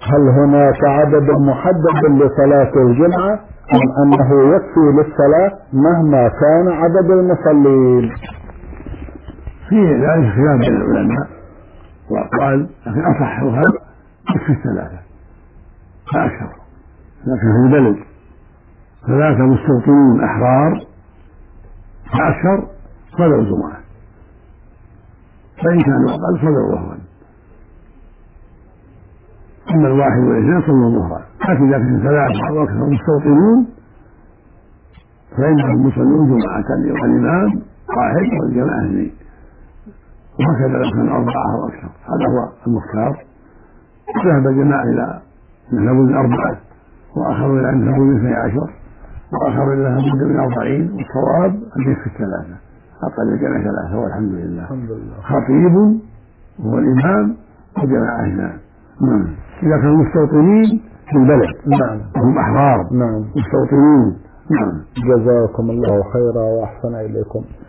هل هناك عدد محدد لصلاة الجمعة أم أنه يكفي للصلاة مهما كان عدد المصلين؟ في ذلك خلاف بين العلماء وأقوال، لكن أصحها يكفي الثلاثة لا أكثر. لكن في البلد ثلاثة مستوطنين أحرار فأكثر صلوا الجمعة، فإن كانوا أقل صلوا ظهرا. أما الواحد والاثنين صلوا ظهرا، لكن إذا كان ثلاثة أو أكثر مستوطنون فإنهم يصلون جمعة والإمام واحد والجماعة اثنين، وهكذا لو كان أربعة أو أكثر. هذا هو المختار. ذهب الجماعة إلى نبوذ 4 وآخرون إلى نبوذ 12 وآخرون إلى نبوذ من 40، والصواب أن يكفي 3 أقل الجمع 3 والحمد لله. خطيب وهو الإمام وجماعة اثنان. إذا كانوا مستوطنين في البلد هم أحرار مستوطنين. جزاكم الله خيرا وأحسن إليكم.